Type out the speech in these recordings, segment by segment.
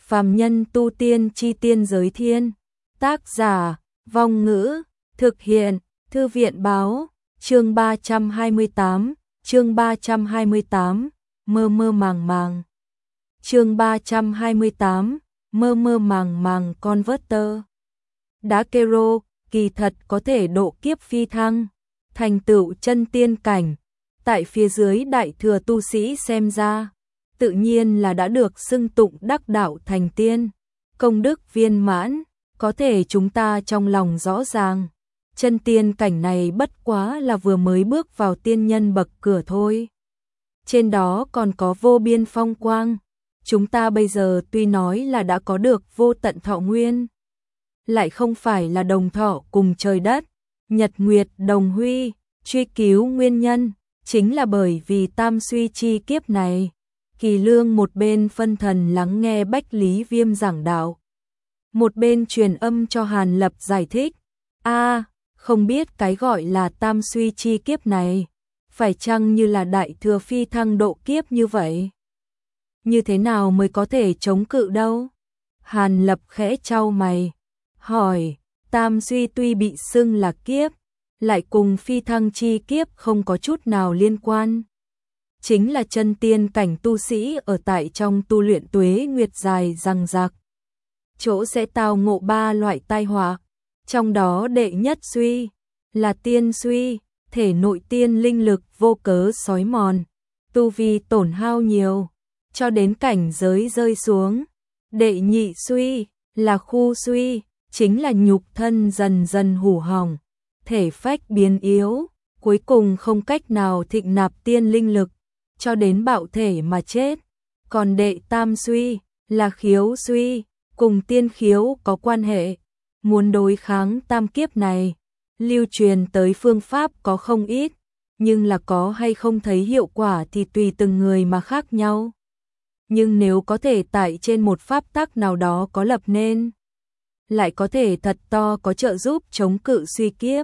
Phàm nhân tu tiên chi tiên giới thiên. Tác giả, Vong Ngữ, thực hiện, Thư viện báo, chương 328, mơ mơ màng màng. Chương 328, mơ mơ màng màng Converter. Đá Kero, kỳ thật có thể độ kiếp phi thăng, thành tựu chân tiên cảnh, tại phía dưới đại thừa tu sĩ xem ra, tự nhiên là đã được xưng tụng đắc đạo thành tiên, công đức viên mãn, có thể chúng ta trong lòng rõ ràng, chân tiên cảnh này bất quá là vừa mới bước vào tiên nhân bậc cửa thôi. Trên đó còn có vô biên phong quang, chúng ta bây giờ tuy nói là đã có được vô tận thọ nguyên, lại không phải là đồng thọ cùng trời đất, nhật nguyệt đồng huy, truy cứu nguyên nhân, chính là bởi vì tam suy chi kiếp này. Kỳ Lương một bên phân thần lắng nghe Bách Lý Viêm giảng đạo, một bên truyền âm cho Hàn Lập giải thích. Không biết cái gọi là tam suy chi kiếp này, phải chăng như là đại thừa phi thăng độ kiếp như vậy? Như thế nào mới có thể chống cự đâu? Hàn Lập khẽ chau mày, hỏi, tam suy tuy bị xưng là kiếp, lại cùng phi thăng chi kiếp không có chút nào liên quan. Chính là chân tiên cảnh tu sĩ ở tại trong tu luyện tuế nguyệt dài răng rạc. Chỗ sẽ tao ngộ ba loại tai họa, trong đó đệ nhất suy, là tiên suy, thể nội tiên linh lực vô cớ xói mòn, tu vi tổn hao nhiều, cho đến cảnh giới rơi xuống. Đệ nhị suy, là khu suy, chính là nhục thân dần dần hủ hỏng, thể phách biến yếu, cuối cùng không cách nào thịnh nạp tiên linh lực, cho đến bạo thể mà chết. Còn đệ tam suy, là khiếu suy, cùng tiên khiếu có quan hệ. Muốn đối kháng tam kiếp này, lưu truyền tới phương pháp có không ít, nhưng là có hay không thấy hiệu quả thì tùy từng người mà khác nhau. Nhưng nếu có thể tại trên một pháp tắc nào đó có lập nên, lại có thể thật to có trợ giúp chống cự suy kiếp.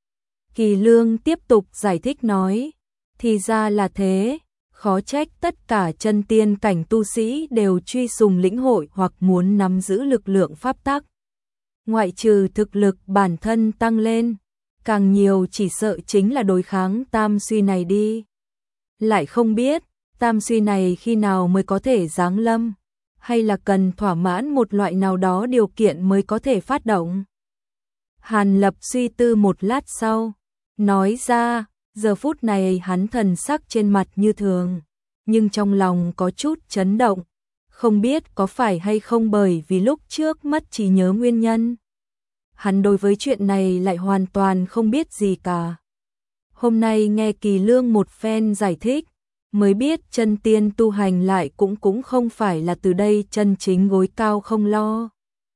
Kỳ Lương tiếp tục giải thích nói, thì ra là thế, khó trách tất cả chân tiên cảnh tu sĩ đều truy sùng lĩnh hội hoặc muốn nắm giữ lực lượng pháp tắc. Ngoại trừ thực lực bản thân tăng lên, càng nhiều chỉ sợ chính là đối kháng tam suy này đi. Lại không biết, tam suy này khi nào mới có thể giáng lâm, hay là cần thỏa mãn một loại nào đó điều kiện mới có thể phát động. Hàn Lập suy tư một lát sau, nói ra, giờ phút này hắn thần sắc trên mặt như thường, nhưng trong lòng có chút chấn động, không biết có phải hay không bởi vì lúc trước mất trí nhớ nguyên nhân. Hắn đối với chuyện này lại hoàn toàn không biết gì cả. Hôm nay nghe Kỳ Lương một phen giải thích, mới biết chân tiên tu hành lại cũng không phải là từ đây chân chính gối cao không lo.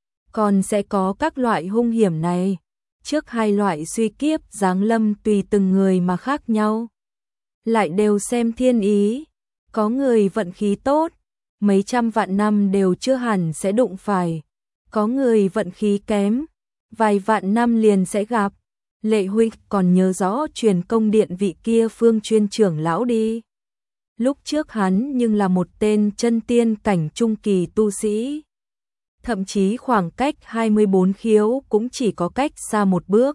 Còn sẽ có các loại hung hiểm này. Trước hai loại suy kiếp giáng lâm tùy từng người mà khác nhau. Lại đều xem thiên ý. Có người vận khí tốt, mấy trăm vạn năm đều chưa hẳn sẽ đụng phải. Có người vận khí kém, vài vạn năm liền sẽ gặp. Lệ huynh còn nhớ rõ truyền công điện vị kia Phương Chuyên trưởng lão đi. Lúc trước hắn nhưng là một tên chân tiên cảnh trung kỳ tu sĩ. Thậm chí khoảng cách 24 khiếu cũng chỉ có cách xa một bước.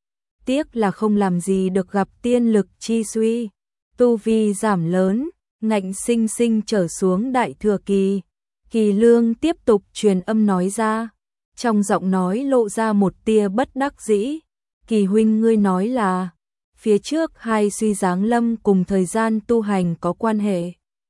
Tiếc là không làm gì được gặp tiên lực chi suy, tu vi giảm lớn, ngạnh sinh sinh trở xuống đại thừa kỳ. Kỳ Lương tiếp tục truyền âm nói ra, trong giọng nói lộ ra một tia bất đắc dĩ. Kỳ huynh ngươi nói là, phía trước hai suy giáng lâm cùng thời gian tu hành có quan hệ.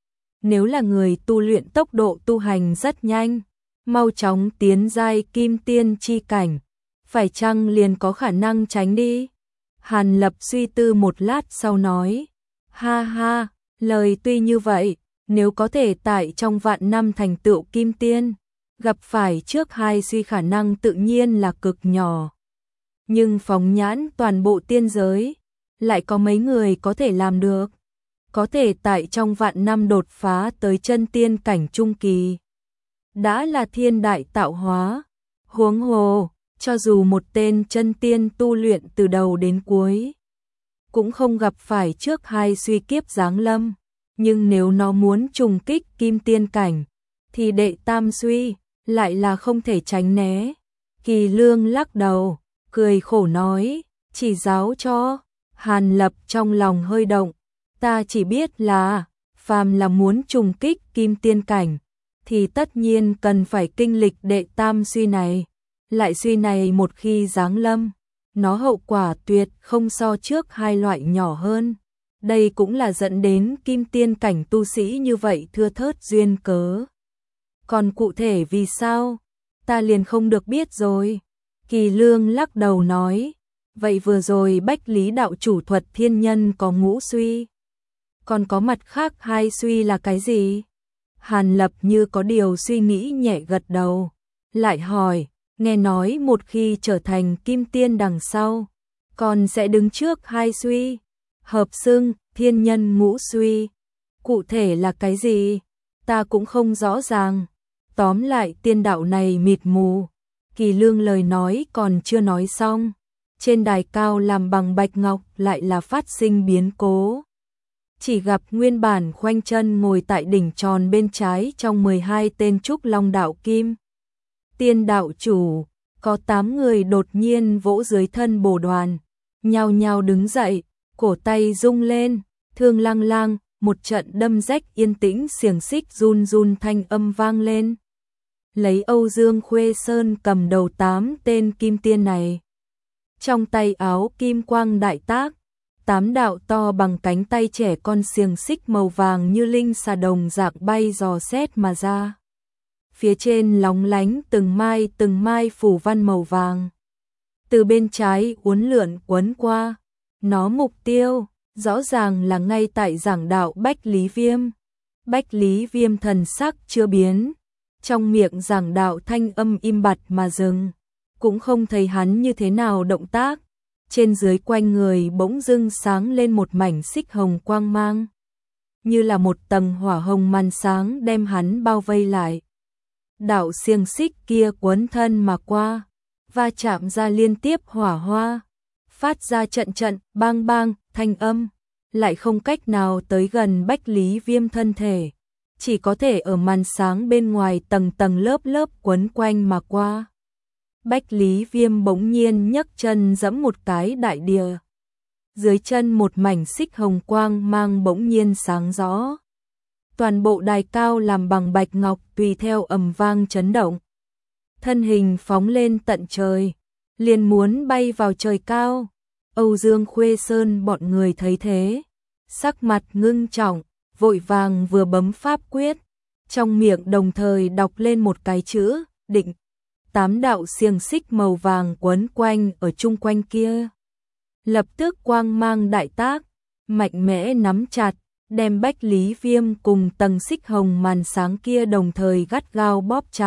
Nếu là người tu luyện tốc độ tu hành rất nhanh, mau chóng tiến giai kim tiên chi cảnh, phải chăng liền có khả năng tránh đi? Hàn Lập suy tư một lát sau nói, ha ha, lời tuy như vậy, nếu có thể tại trong vạn năm thành tựu kim tiên, gặp phải trước hai suy khả năng tự nhiên là cực nhỏ. Nhưng phóng nhãn toàn bộ tiên giới, lại có mấy người có thể làm được? Có thể tại trong vạn năm đột phá tới chân tiên cảnh trung kỳ, đã là thiên đại tạo hóa. Huống hồ, cho dù một tên chân tiên tu luyện từ đầu đến cuối, cũng không gặp phải trước hai suy kiếp giáng lâm. Nhưng nếu nó muốn trùng kích kim tiên cảnh, thì đệ tam suy, lại là không thể tránh né. Kỳ Lương lắc đầu, cười khổ nói, chỉ giáo cho. Hàn Lập trong lòng hơi động, ta chỉ biết là, phàm là muốn trùng kích kim tiên cảnh, thì tất nhiên cần phải kinh lịch đệ tam suy này. Lại suy này một khi giáng lâm, nó hậu quả tuyệt không so trước hai loại nhỏ hơn. Đây cũng là dẫn đến kim tiên cảnh tu sĩ như vậy thưa thớt duyên cớ. Còn cụ thể vì sao, ta liền không được biết rồi. Kỳ Lương lắc đầu nói, vậy vừa rồi Bách Lý đạo chủ thuật thiên nhân có ngũ suy, còn có mặt khác hai suy là cái gì? Hàn Lập như có điều suy nghĩ nhẹ gật đầu, lại hỏi, nghe nói một khi trở thành kim tiên đằng sau, còn sẽ đứng trước hai suy, hợp xưng thiên nhân ngũ suy. Cụ thể là cái gì? Ta cũng không rõ ràng. Tóm lại tiên đạo này mịt mù. Kỳ Lương lời nói còn chưa nói xong, trên đài cao làm bằng bạch ngọc lại là phát sinh biến cố. Chỉ gặp nguyên bản khoanh chân ngồi tại đỉnh tròn bên trái trong 12 tên trúc long đạo kim tiên đạo chủ, có 8 người đột nhiên vỗ dưới thân bồ đoàn, nhao nhao đứng dậy, cổ tay rung lên, thương lang lang, một trận đâm rách yên tĩnh xiềng xích run run thanh âm vang lên. Lấy Âu Dương Khuê Sơn cầm đầu 8 tên kim tiên này. Trong tay áo kim quang đại tác, 8 đạo to bằng cánh tay trẻ con xiềng xích màu vàng như linh xà đồng dạng bay dò xét mà ra. Phía trên lóng lánh từng mai phủ văn màu vàng. Từ bên trái uốn lượn quấn qua, nó mục tiêu rõ ràng là ngay tại giảng đạo Bách Lý Viêm. Bách Lý Viêm thần sắc chưa biến, trong miệng giảng đạo thanh âm im bặt mà dừng, cũng không thấy hắn như thế nào động tác. Trên dưới quanh người bỗng dưng sáng lên một mảnh xích hồng quang mang, như là một tầng hỏa hồng màn sáng đem hắn bao vây lại. Đạo xiềng xích kia quấn thân mà qua, va chạm ra liên tiếp hỏa hoa, phát ra trận trận bang bang thanh âm, lại không cách nào tới gần Bách Lý Viêm thân thể, chỉ có thể ở màn sáng bên ngoài tầng tầng lớp lớp quấn quanh mà qua. Bách Lý Viêm bỗng nhiên nhấc chân giẫm một cái đại địa. Dưới chân một mảnh xích hồng quang mang bỗng nhiên sáng rõ. Toàn bộ đài cao làm bằng bạch ngọc tùy theo ầm vang chấn động. Thân hình phóng lên tận trời, liền muốn bay vào trời cao. Âu Dương Khuê Sơn bọn người thấy thế, sắc mặt ngưng trọng, vội vàng vừa bấm pháp quyết, trong miệng đồng thời đọc lên một cái chữ, định. 8 đạo xiềng xích màu vàng quấn quanh ở chung quanh kia. Lập tức quang mang đại tác, mạnh mẽ nắm chặt, đem Bách Lý Viêm cùng tầng xích hồng màn sáng kia đồng thời gắt gao bóp chặt.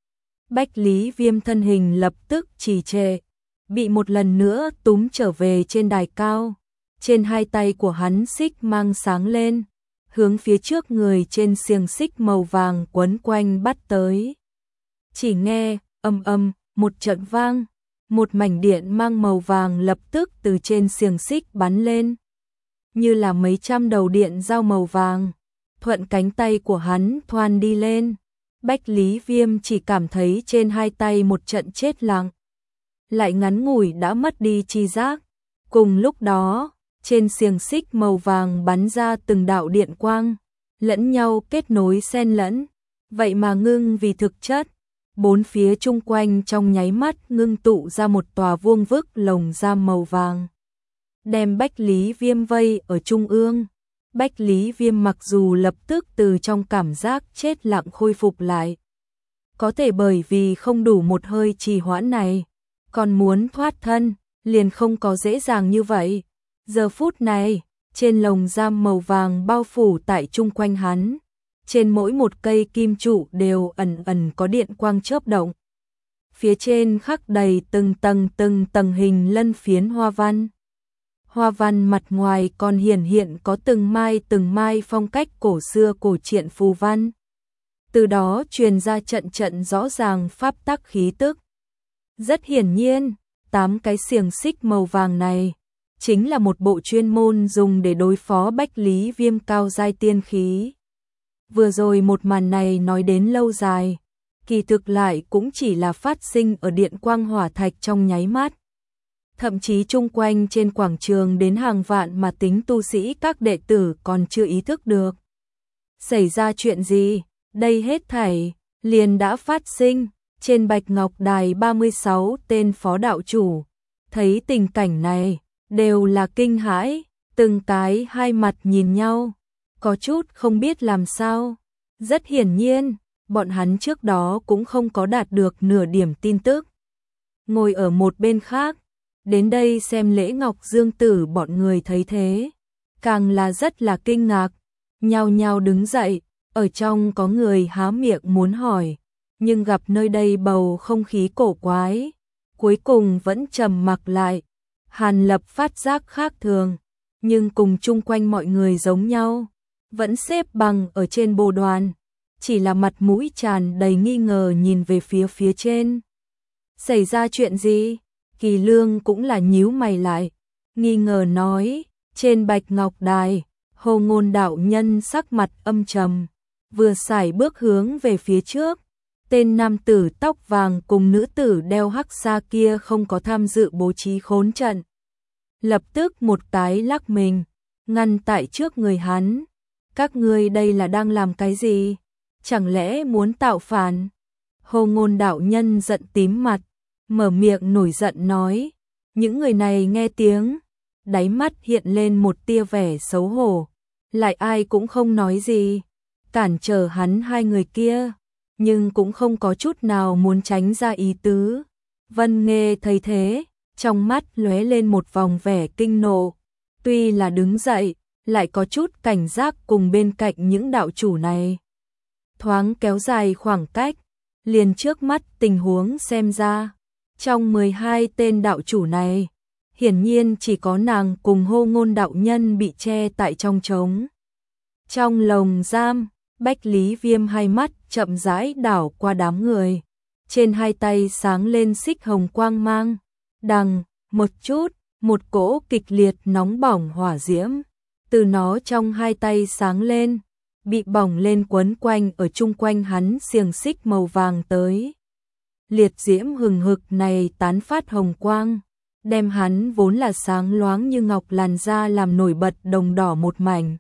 Bách Lý Viêm thân hình lập tức trì trệ, bị một lần nữa túm trở về trên đài cao. Trên hai tay của hắn xích mang sáng lên, hướng phía trước người trên xiềng xích màu vàng quấn quanh bắt tới. Chỉ nghe âm âm một trận vang, một mảnh điện mang màu vàng lập tức từ trên xiềng xích bắn lên, như là mấy trăm đầu điện dao màu vàng, thuận cánh tay của hắn thoăn đi lên. Bách Lý Viêm chỉ cảm thấy trên hai tay một trận chết lặng, lại ngắn ngủi đã mất đi tri giác. Cùng lúc đó, trên xiềng xích màu vàng bắn ra từng đạo điện quang, lẫn nhau kết nối xen lẫn, vậy mà ngưng vì thực chất. Bốn phía chung quanh trong nháy mắt ngưng tụ ra một tòa vuông vức lồng giam màu vàng, đem Bách Lý Viêm vây ở trung ương. Bách Lý Viêm mặc dù lập tức từ trong cảm giác chết lặng khôi phục lại, có thể bởi vì không đủ một hơi trì hoãn này, còn muốn thoát thân, liền không có dễ dàng như vậy. Giờ phút này, trên lồng giam màu vàng bao phủ tại chung quanh hắn, trên mỗi một cây kim trụ đều ẩn ẩn có điện quang chớp động. Phía trên khắc đầy từng tầng hình lân phiến hoa văn. Hoa văn mặt ngoài còn hiện có từng mai phong cách cổ xưa cổ truyện phù văn. Từ đó truyền ra trận rõ ràng pháp tắc khí tức. Rất hiển nhiên, 8 cái xiềng xích màu vàng này chính là một bộ chuyên môn dùng để đối phó Bách Lý Viêm cao giai tiên khí. Vừa rồi một màn này nói đến lâu dài, kỳ thực lại cũng chỉ là phát sinh ở điện quang hỏa thạch trong nháy mắt. Thậm chí chung quanh trên quảng trường đến hàng vạn mà tính tu sĩ các đệ tử còn chưa ý thức được. Xảy ra chuyện gì? Đây hết thảy liền đã phát sinh. Trên Bạch Ngọc Đài 36 tên phó đạo chủ thấy tình cảnh này đều là kinh hãi, từng cái hai mặt nhìn nhau, có chút không biết làm sao. Rất hiển nhiên, bọn hắn trước đó cũng không có đạt được nửa điểm tin tức. Ngồi ở một bên khác, đến đây xem lễ Ngọc Dương Tử bọn người thấy thế, càng là rất là kinh ngạc, nhao nhao đứng dậy, ở trong có người há miệng muốn hỏi, nhưng gặp nơi đây bầu không khí cổ quái, cuối cùng vẫn trầm mặc lại. Hàn Lập phát giác khác thường, nhưng cùng chung quanh mọi người giống nhau, vẫn xếp bằng ở trên bồ đoàn, chỉ là mặt mũi tràn đầy nghi ngờ nhìn về phía trên. Xảy ra chuyện gì? Kỳ Lương cũng là nhíu mày lại, nghi ngờ nói, trên Bạch Ngọc Đài, Hồ Ngôn đạo nhân sắc mặt âm trầm, vừa sải bước hướng về phía trước. Tên nam tử tóc vàng cùng nữ tử đeo hắc sa kia không có tham dự bố trí khốn trận. Lập tức một cái lắc mình, ngăn tại trước người hắn. Các ngươi đây là đang làm cái gì? Chẳng lẽ muốn tạo phản? Hồ Ngôn đạo nhân giận tím mặt, mở miệng nổi giận nói. Những người này nghe tiếng, đáy mắt hiện lên một tia vẻ xấu hổ. Lại ai cũng không nói gì, cản trở hắn hai người kia, nhưng cũng không có chút nào muốn tránh ra ý tứ. Vân Nghê thấy thế, trong mắt lóe lên một vòng vẻ kinh nộ, tuy là đứng dậy, lại có chút cảnh giác cùng bên cạnh những đạo chủ này. Thoáng kéo dài khoảng cách, liền trước mắt tình huống xem ra, trong 12 tên đạo chủ này, hiển nhiên chỉ có nàng cùng Hồ Ngôn đạo nhân bị che tại trong trống. Trong lồng giam, Bách Lý Viêm hai mắt chậm rãi đảo qua đám người, trên hai tay sáng lên xích hồng quang mang, đằng, một chút, một cỗ kịch liệt nóng bỏng hỏa diễm, từ nó trong hai tay sáng lên, bị bỏng lên quấn quanh ở chung quanh hắn xiềng xích màu vàng tới. Liệt diễm hừng hực này tán phát hồng quang, đem hắn vốn là sáng loáng như ngọc làn da làm nổi bật đồng đỏ một mảnh.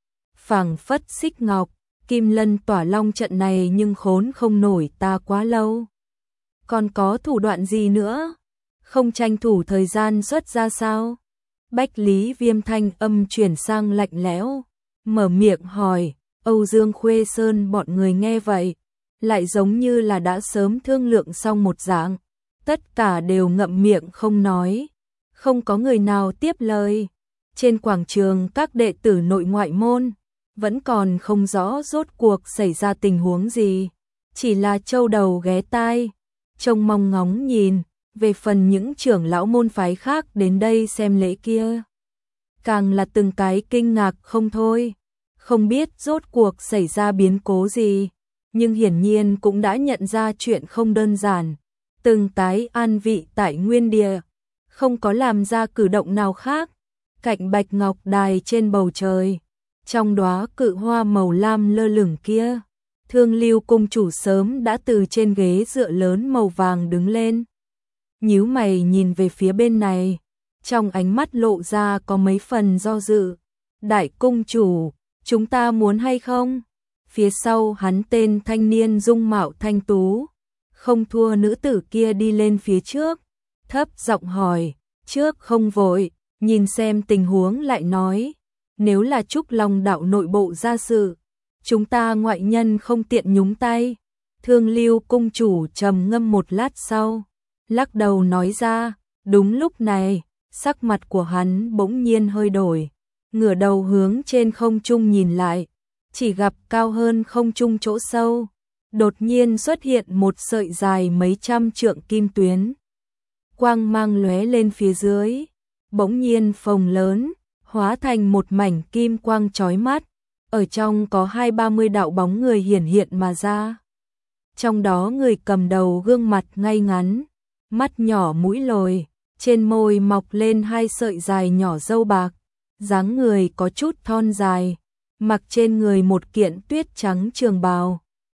Phảng phất xích ngọc, kim lân tỏa long trận này nhưng khốn không nổi ta quá lâu. Còn có thủ đoạn gì nữa? Không tranh thủ thời gian xuất ra sao? Bách Lý Viêm thanh âm chuyển sang lạnh lẽo, mở miệng hỏi. Âu Dương Khuê Sơn bọn người nghe vậy, lại giống như là đã sớm thương lượng xong một dạng, tất cả đều ngậm miệng không nói, không có người nào tiếp lời. Trên quảng trường các đệ tử nội ngoại môn vẫn còn không rõ rốt cuộc xảy ra tình huống gì, chỉ là châu đầu ghé tai, trông mong ngóng nhìn về phần những trưởng lão môn phái khác đến đây xem lễ kia, càng là từng cái kinh ngạc không thôi. Không biết rốt cuộc xảy ra biến cố gì, nhưng hiển nhiên cũng đã nhận ra chuyện không đơn giản. Từng cái an vị tại nguyên địa, không có làm ra cử động nào khác. Cạnh Bạch Ngọc Đài trên bầu trời, trong đóa cự hoa màu lam lơ lửng kia, Thương Lưu cung chủ sớm đã từ trên ghế dựa lớn màu vàng đứng lên. Nhíu mày nhìn về phía bên này, trong ánh mắt lộ ra có mấy phần do dự. Đại cung chủ, chúng ta muốn hay không? Phía sau hắn tên thanh niên dung mạo thanh tú, không thua nữ tử kia đi lên phía trước, thấp giọng hỏi, trước không vội, nhìn xem tình huống lại nói, nếu là Trúc Long đạo nội bộ ra sự, chúng ta ngoại nhân không tiện nhúng tay. Thương Lưu cung chủ trầm ngâm một lát sau, lắc đầu nói ra. Đúng lúc này, sắc mặt của hắn bỗng nhiên hơi đổi, ngửa đầu hướng trên không trung nhìn lại, chỉ gặp cao hơn không trung chỗ sâu, đột nhiên xuất hiện một sợi dài mấy trăm trượng kim tuyến. Quang mang lóe lên phía dưới, bỗng nhiên phồng lớn, hóa thành một mảnh kim quang chói mắt, ở trong có 20-30 đạo bóng người hiển hiện mà ra. Trong đó người cầm đầu gương mặt ngay ngắn, mắt nhỏ mũi lồi, trên môi mọc lên hai sợi dài nhỏ râu bạc, dáng người có chút thon dài, mặc trên người một kiện tuyết trắng trường bào,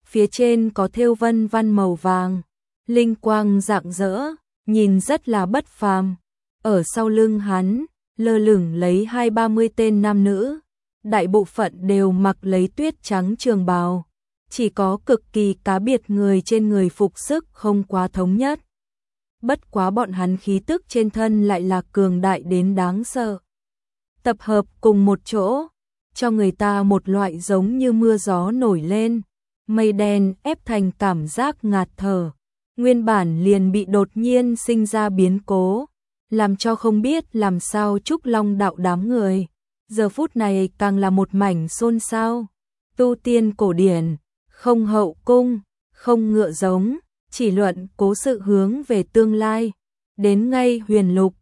phía trên có thêu vân văn màu vàng, linh quang rạng rỡ, nhìn rất là bất phàm. Ở sau lưng hắn, lơ lửng lấy 20-30 tên nam nữ, đại bộ phận đều mặc lấy tuyết trắng trường bào, chỉ có cực kỳ cá biệt người trên người phục sức không quá thống nhất. Bất quá bọn hắn khí tức trên thân lại là cường đại đến đáng sợ. Tập hợp cùng một chỗ, cho người ta một loại giống như mưa gió nổi lên, mây đen ép thành cảm giác ngạt thở. Nguyên bản liền bị đột nhiên sinh ra biến cố, làm cho không biết làm sao Trúc Long đạo đám người. Giờ phút này càng là một mảnh xôn xao. Tu tiên cổ điển, không hậu cung, không ngựa giống, chỉ luận cố sự hướng về tương lai. Đến ngay huyền lục,